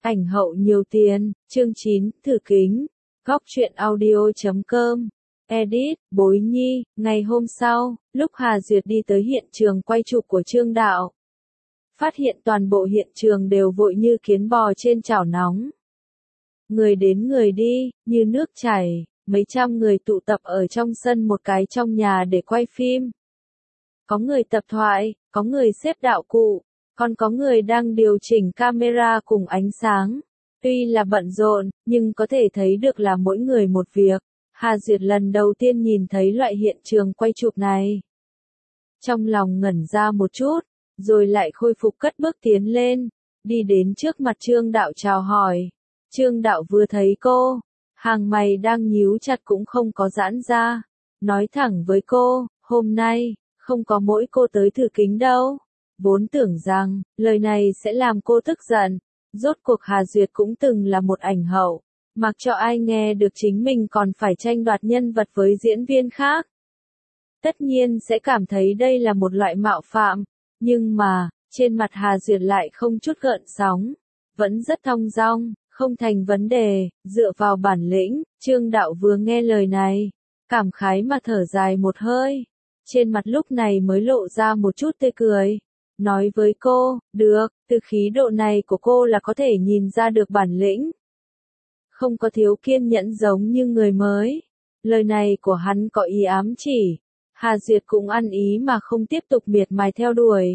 Ảnh hậu nhiều tiền, chương 9, thử kính. Góc truyện audio.com. Edit, Bối Nhi. Ngày hôm sau, lúc Hà Duyệt đi tới hiện trường quay chụp của Trương Đạo, phát hiện toàn bộ hiện trường đều vội như kiến bò trên chảo nóng. Người đến người đi, như nước chảy, mấy trăm người tụ tập ở trong sân một cái trong nhà để quay phim. Có người tập thoại, có người xếp đạo cụ, còn có người đang điều chỉnh camera cùng ánh sáng. Tuy là bận rộn, nhưng có thể thấy được là mỗi người một việc. Hà Duyệt lần đầu tiên nhìn thấy loại hiện trường quay chụp này. Trong lòng ngẩn ra một chút, rồi lại khôi phục cất bước tiến lên, đi đến trước mặt Trương Đạo chào hỏi. Trương Đạo vừa thấy cô, hàng mày đang nhíu chặt cũng không có giãn ra. Nói thẳng với cô, hôm nay, không có mỗi cô tới thử kính đâu. Vốn tưởng rằng, lời này sẽ làm cô tức giận. Rốt cuộc Hà Duyệt cũng từng là một ảnh hậu. Mặc cho ai nghe được chính mình còn phải tranh đoạt nhân vật với diễn viên khác. Tất nhiên sẽ cảm thấy đây là một loại mạo phạm. Nhưng mà, trên mặt Hà Duyệt lại không chút gợn sóng. Vẫn rất thong dong, không thành vấn đề, dựa vào bản lĩnh. Trương Đạo vừa nghe lời này, cảm khái mà thở dài một hơi. Trên mặt lúc này mới lộ ra một chút tươi cười. Nói với cô, được, từ khí độ này của cô là có thể nhìn ra được bản lĩnh. Không có thiếu kiên nhẫn giống như người mới. Lời này của hắn có ý ám chỉ. Hà Duyệt cũng ăn ý mà không tiếp tục miệt mài theo đuổi.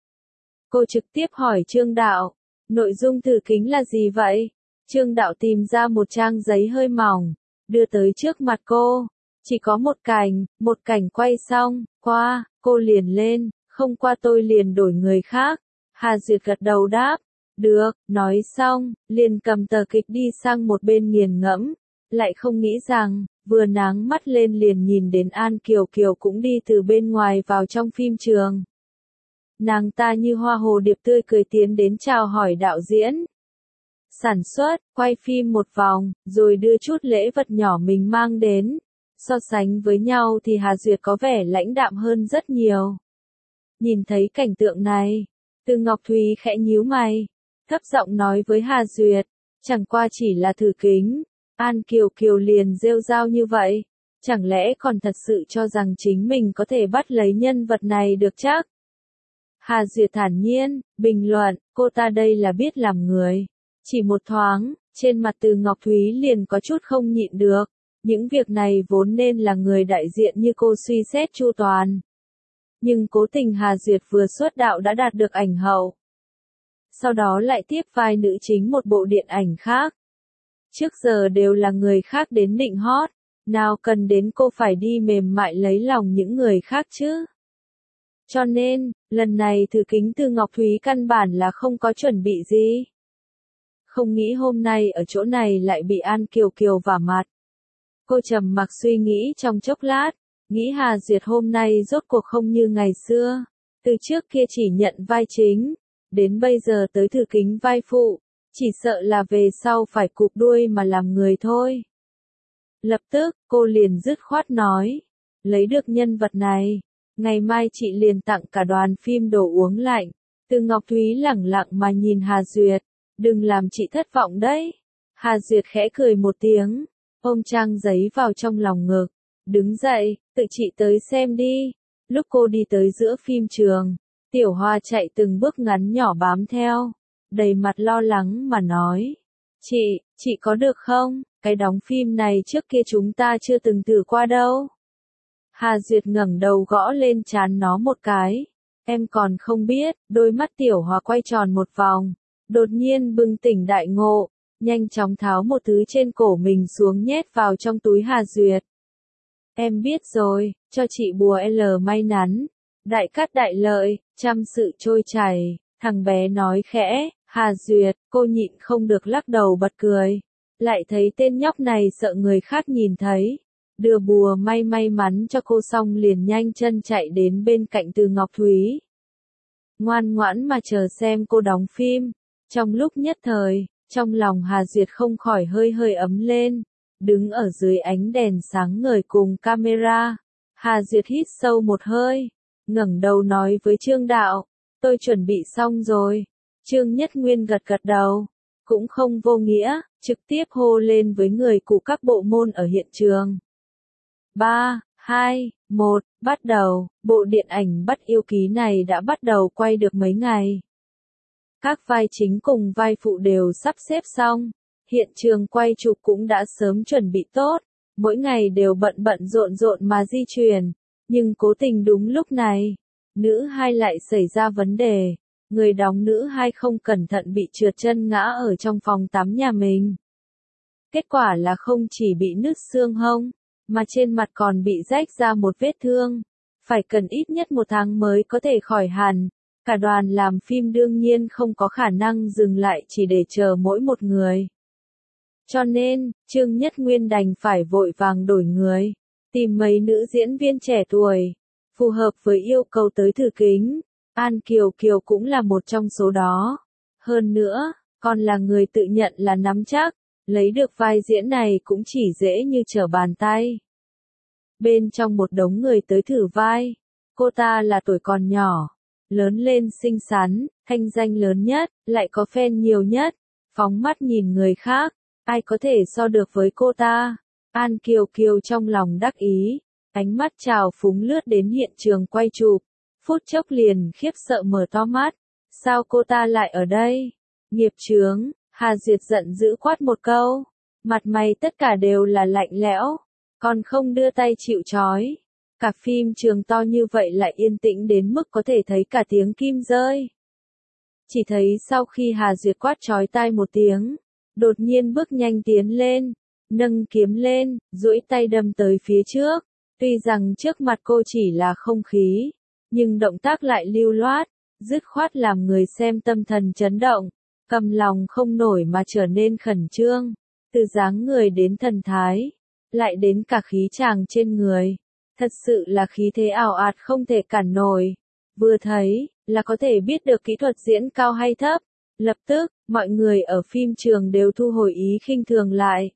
Cô trực tiếp hỏi Trương Đạo, nội dung thử kính là gì vậy? Trương Đạo tìm ra một trang giấy hơi mỏng, đưa tới trước mặt cô. Chỉ có một cảnh quay xong, qua, cô liền lên, không qua tôi liền đổi người khác. Hà Duyệt gật đầu đáp, được, nói xong, liền cầm tờ kịch đi sang một bên nghiền ngẫm, lại không nghĩ rằng, vừa náng mắt lên liền nhìn đến An Kiều Kiều cũng đi từ bên ngoài vào trong phim trường. Nàng ta như hoa hồ điệp tươi cười tiến đến chào hỏi đạo diễn. Sản xuất, quay phim một vòng, rồi đưa chút lễ vật nhỏ mình mang đến. So sánh với nhau thì Hà Duyệt có vẻ lãnh đạm hơn rất nhiều. Nhìn thấy cảnh tượng này, Từ Ngọc Thúy khẽ nhíu mày, thấp giọng nói với Hà Duyệt, chẳng qua chỉ là thử kính. An Kiều Kiều liền rêu rao như vậy, chẳng lẽ còn thật sự cho rằng chính mình có thể bắt lấy nhân vật này được chắc? Hà Duyệt thản nhiên, bình luận, cô ta đây là biết làm người. Chỉ một thoáng, trên mặt Từ Ngọc Thúy liền có chút không nhịn được. Những việc này vốn nên là người đại diện như cô suy xét chu toàn. Nhưng cố tình Hà Duyệt vừa xuất đạo đã đạt được ảnh hậu. Sau đó lại tiếp vai nữ chính một bộ điện ảnh khác. Trước giờ đều là người khác đến nịnh hót, nào cần đến cô phải đi mềm mại lấy lòng những người khác chứ. Cho nên, lần này thử kính Từ Ngọc Thúy căn bản là không có chuẩn bị gì. Không nghĩ hôm nay ở chỗ này lại bị An Kiều Kiều vả mặt. Cô trầm mặc suy nghĩ trong chốc lát, nghĩ Hà Duyệt hôm nay rốt cuộc không như ngày xưa. Từ trước kia chỉ nhận vai chính, đến bây giờ tới thử kính vai phụ, chỉ sợ là về sau phải cụp đuôi mà làm người thôi. Lập tức, cô liền dứt khoát nói, lấy được nhân vật này, ngày mai chị liền tặng cả đoàn phim đồ uống lạnh. Từ Ngọc Thúy lẳng lặng mà nhìn Hà Duyệt, đừng làm chị thất vọng đấy. Hà Duyệt khẽ cười một tiếng, ôm trang giấy vào trong lòng ngực, đứng dậy, tự chị tới xem đi. Lúc cô đi tới giữa phim trường, Tiểu Hoa chạy từng bước ngắn nhỏ bám theo, đầy mặt lo lắng mà nói, chị có được không? Cái đóng phim này trước kia chúng ta chưa từng thử qua đâu. Hà Duyệt ngẩng đầu gõ lên trán nó một cái, em còn không biết. Đôi mắt Tiểu Hoa quay tròn một vòng, đột nhiên bừng tỉnh đại ngộ, nhanh chóng tháo một thứ trên cổ mình xuống nhét vào trong túi Hà Duyệt. Em biết rồi, cho chị bùa L may mắn, đại cát đại lợi, trăm sự trôi chảy. Thằng bé nói khẽ. Hà Duyệt, cô nhịn không được lắc đầu bật cười. Lại thấy tên nhóc này sợ người khác nhìn thấy. Đưa bùa may mắn cho cô xong liền nhanh chân chạy đến bên cạnh Từ Ngọc Thúy. Ngoan ngoãn mà chờ xem cô đóng phim. Trong lúc nhất thời, trong lòng Hà Duyệt không khỏi hơi ấm lên. Đứng ở dưới ánh đèn sáng ngời cùng camera, Hà Duyệt hít sâu một hơi, ngẩng đầu nói với Trương Đạo, tôi chuẩn bị xong rồi. Trương Nhất Nguyên gật đầu, cũng không vô nghĩa, trực tiếp hô lên với người của các bộ môn ở hiện trường. 3, 2, 1, bắt đầu, bộ điện ảnh Bắt yêu ký này đã bắt đầu quay được mấy ngày. Các vai chính cùng vai phụ đều sắp xếp xong, hiện trường quay chụp cũng đã sớm chuẩn bị tốt, mỗi ngày đều bận bận rộn rộn mà di chuyển, nhưng cố tình đúng lúc này, nữ hai lại xảy ra vấn đề, người đóng nữ hai không cẩn thận bị trượt chân ngã ở trong phòng tắm nhà mình. Kết quả là không chỉ bị nứt xương hông, mà trên mặt còn bị rách ra một vết thương, phải cần ít nhất 1 tháng mới có thể khỏi hẳn. Cả đoàn làm phim đương nhiên không có khả năng dừng lại chỉ để chờ mỗi một người. Cho nên, Trương Nhất Nguyên đành phải vội vàng đổi người, tìm mấy nữ diễn viên trẻ tuổi, phù hợp với yêu cầu tới thử kính. An Kiều Kiều cũng là một trong số đó. Hơn nữa, còn là người tự nhận là nắm chắc, lấy được vai diễn này cũng chỉ dễ như trở bàn tay. Bên trong một đống người tới thử vai, cô ta là tuổi còn nhỏ, lớn lên xinh xắn, thanh danh lớn nhất, lại có fan nhiều nhất, phóng mắt nhìn người khác, ai có thể so được với cô ta. An Kiều Kiều trong lòng đắc ý, ánh mắt trào phúng lướt đến hiện trường quay chụp, phút chốc liền khiếp sợ mở to mắt, sao cô ta lại ở đây? Nghiệp chướng, Hà Duyệt giận dữ quát một câu, mặt mày tất cả đều là lạnh lẽo, còn không đưa tay chịu trói. Cả phim trường to như vậy lại yên tĩnh đến mức có thể thấy cả tiếng kim rơi. Chỉ thấy sau khi Hà Duyệt quát chói tai một tiếng, đột nhiên bước nhanh tiến lên, nâng kiếm lên, duỗi tay đâm tới phía trước. Tuy rằng trước mặt cô chỉ là không khí, nhưng động tác lại lưu loát, dứt khoát làm người xem tâm thần chấn động, cầm lòng không nổi mà trở nên khẩn trương. Từ dáng người đến thần thái, lại đến cả khí chàng trên người. Thật sự là khí thế ảo ạt không thể cản nổi. Vừa thấy, là có thể biết được kỹ thuật diễn cao hay thấp. Lập tức, mọi người ở phim trường đều thu hồi ý khinh thường lại.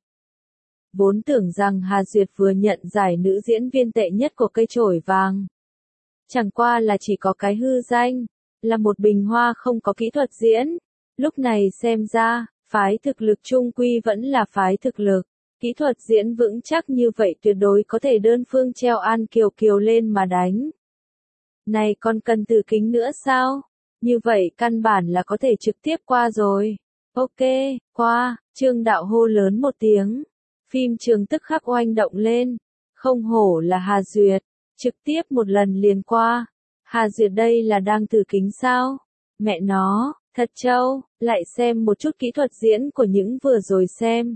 Vốn tưởng rằng Hà Duyệt vừa nhận giải nữ diễn viên tệ nhất của cây chổi vàng. Chẳng qua là chỉ có cái hư danh, là một bình hoa không có kỹ thuật diễn. Lúc này xem ra, phái thực lực chung quy vẫn là phái thực lực. Kỹ thuật diễn vững chắc như vậy tuyệt đối có thể đơn phương treo An Kiều Kiều lên mà đánh. Này còn cần thử kính nữa sao? Như vậy căn bản là có thể trực tiếp qua rồi. Ok, qua, Trương Đạo hô lớn một tiếng. Phim trường tức khắc oanh động lên. Không hổ là Hà Duyệt, trực tiếp một lần liền qua. Hà Duyệt đây là đang thử kính sao? Mẹ nó, thật trâu, lại xem một chút kỹ thuật diễn của những vừa rồi xem.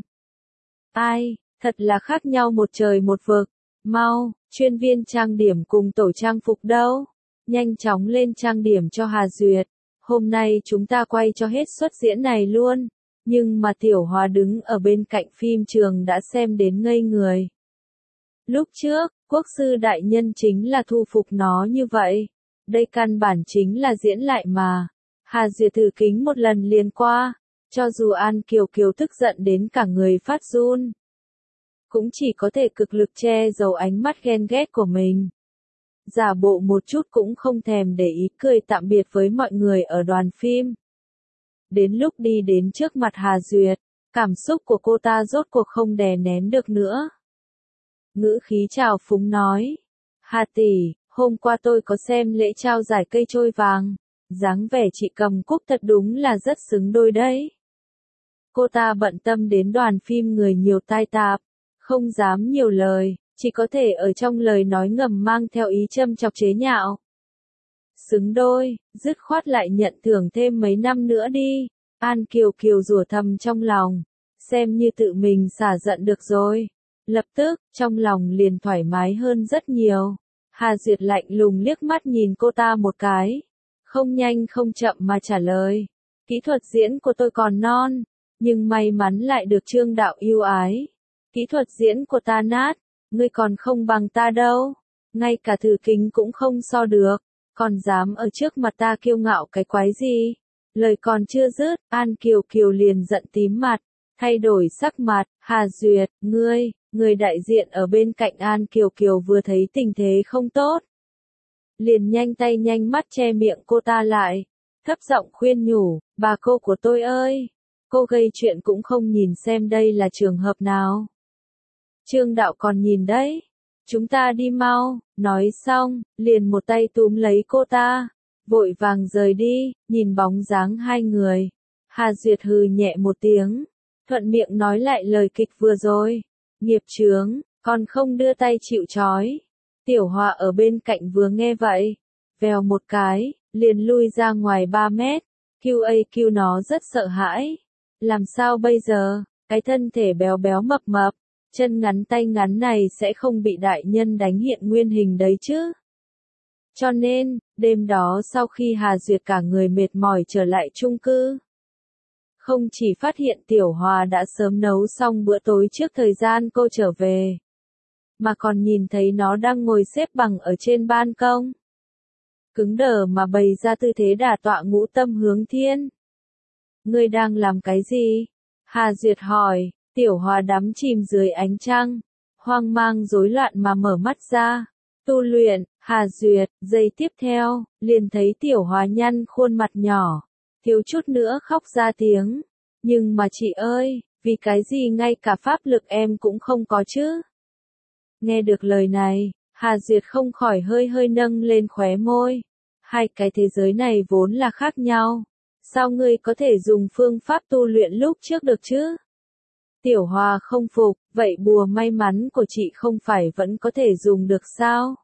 Ai, thật là khác nhau một trời một vực. Mau, chuyên viên trang điểm cùng tổ trang phục đâu? Nhanh chóng lên trang điểm cho Hà Duyệt. Hôm nay chúng ta quay cho hết suất diễn này luôn. Nhưng mà Tiểu Hòa đứng ở bên cạnh phim trường đã xem đến ngây người. Lúc trước, quốc sư đại nhân chính là thu phục nó như vậy. Đây căn bản chính là diễn lại mà. Hà Duyệt thử kính một lần liền qua. Cho dù An Kiều Kiều tức giận đến cả người phát run, cũng chỉ có thể cực lực che giấu ánh mắt ghen ghét của mình. Giả bộ một chút cũng không thèm để ý cười tạm biệt với mọi người ở đoàn phim. Đến lúc đi đến trước mặt Hà Duyệt, cảm xúc của cô ta rốt cuộc không đè nén được nữa. Ngữ khí trào phúng nói, Hà tỷ, hôm qua tôi có xem lễ trao giải cây trôi vàng, dáng vẻ chị cầm cúc thật đúng là rất xứng đôi đấy. Cô ta bận tâm đến đoàn phim người nhiều tai tạp, không dám nhiều lời, chỉ có thể ở trong lời nói ngầm mang theo ý châm chọc chế nhạo. Xứng đôi, dứt khoát lại nhận thưởng thêm mấy năm nữa đi. An Kiều Kiều rủa thầm trong lòng, xem như tự mình xả giận được rồi. Lập tức, trong lòng liền thoải mái hơn rất nhiều. Hà Duyệt lạnh lùng liếc mắt nhìn cô ta một cái, không nhanh không chậm mà trả lời. Kỹ thuật diễn của tôi còn non, nhưng may mắn lại được Trương Đạo yêu ái. Kỹ thuật diễn của ta nát, ngươi còn không bằng ta đâu. Ngay cả thử kính cũng không so được, còn dám ở trước mặt ta kiêu ngạo cái quái gì. Lời còn chưa dứt, An Kiều Kiều liền giận tím mặt, thay đổi sắc mặt. Hà Duyệt, người đại diện ở bên cạnh An Kiều Kiều vừa thấy tình thế không tốt, liền nhanh tay nhanh mắt che miệng cô ta lại, thấp giọng khuyên nhủ, bà cô của tôi ơi, cô gây chuyện cũng không nhìn xem đây là trường hợp nào. Trương Đạo còn nhìn đấy. Chúng ta đi mau, nói xong, liền một tay túm lấy cô ta, vội vàng rời đi, nhìn bóng dáng hai người. Hà Duyệt hừ nhẹ một tiếng, thuận miệng nói lại lời kịch vừa rồi. Nghiệp chướng, còn không đưa tay chịu trói. Tiểu Hòa ở bên cạnh vừa nghe vậy, vèo một cái, liền lui ra ngoài 3 mét. QAQ nó rất sợ hãi. Làm sao bây giờ, cái thân thể béo béo mập mập, chân ngắn tay ngắn này sẽ không bị đại nhân đánh hiện nguyên hình đấy chứ. Cho nên, đêm đó sau khi Hà Duyệt cả người mệt mỏi trở lại chung cư, không chỉ phát hiện Tiểu Hòa đã sớm nấu xong bữa tối trước thời gian cô trở về, mà còn nhìn thấy nó đang ngồi xếp bằng ở trên ban công. Cứng đờ mà bày ra tư thế đả tọa ngũ tâm hướng thiên. Ngươi đang làm cái gì? Hà Duyệt hỏi. Tiểu Hòa đắm chìm dưới ánh trăng, hoang mang rối loạn mà mở mắt ra. Tu luyện. Hà Duyệt. Giây tiếp theo, liền thấy Tiểu Hòa nhăn khuôn mặt nhỏ, thiếu chút nữa khóc ra tiếng. Nhưng mà chị ơi, vì cái gì ngay cả pháp lực em cũng không có chứ? Nghe được lời này, Hà Duyệt không khỏi hơi hơi nâng lên khóe môi. Hai cái thế giới này vốn là khác nhau. Sao ngươi có thể dùng phương pháp tu luyện lúc trước được chứ? Tiểu Hòa không phục, vậy bùa may mắn của chị không phải vẫn có thể dùng được sao?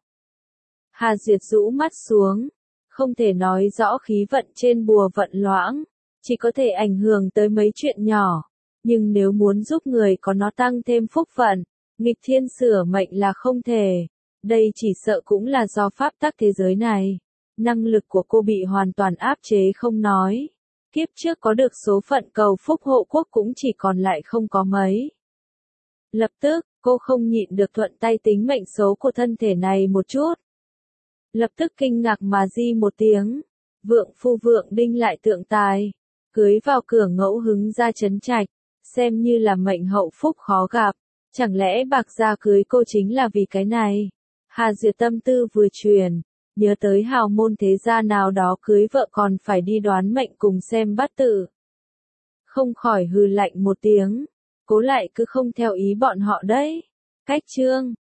Hà Duyệt rũ mắt xuống, không thể nói rõ khí vận trên bùa vận loãng, chỉ có thể ảnh hưởng tới mấy chuyện nhỏ. Nhưng nếu muốn giúp người có nó tăng thêm phúc vận, nghịch thiên sửa mệnh là không thể. Đây chỉ sợ cũng là do pháp tắc thế giới này. Năng lực của cô bị hoàn toàn áp chế không nói. Kiếp trước có được số phận cầu phúc hộ quốc cũng chỉ còn lại không có mấy. Lập tức, cô không nhịn được thuận tay tính mệnh số của thân thể này một chút. Lập tức kinh ngạc mà di một tiếng. Vượng phu vượng đinh lại tượng tài. Cưới vào cửa ngẫu hứng ra trấn trạch. Xem như là mệnh hậu phúc khó gặp. Chẳng lẽ bạc gia cưới cô chính là vì cái này? Hà Duyệt tâm tư vừa truyền. Nhớ tới hào môn thế gia nào đó cưới vợ còn phải đi đoán mệnh cùng xem bát tự. Không khỏi hừ lạnh một tiếng. Cố lại cứ không theo ý bọn họ đấy. Cách chương.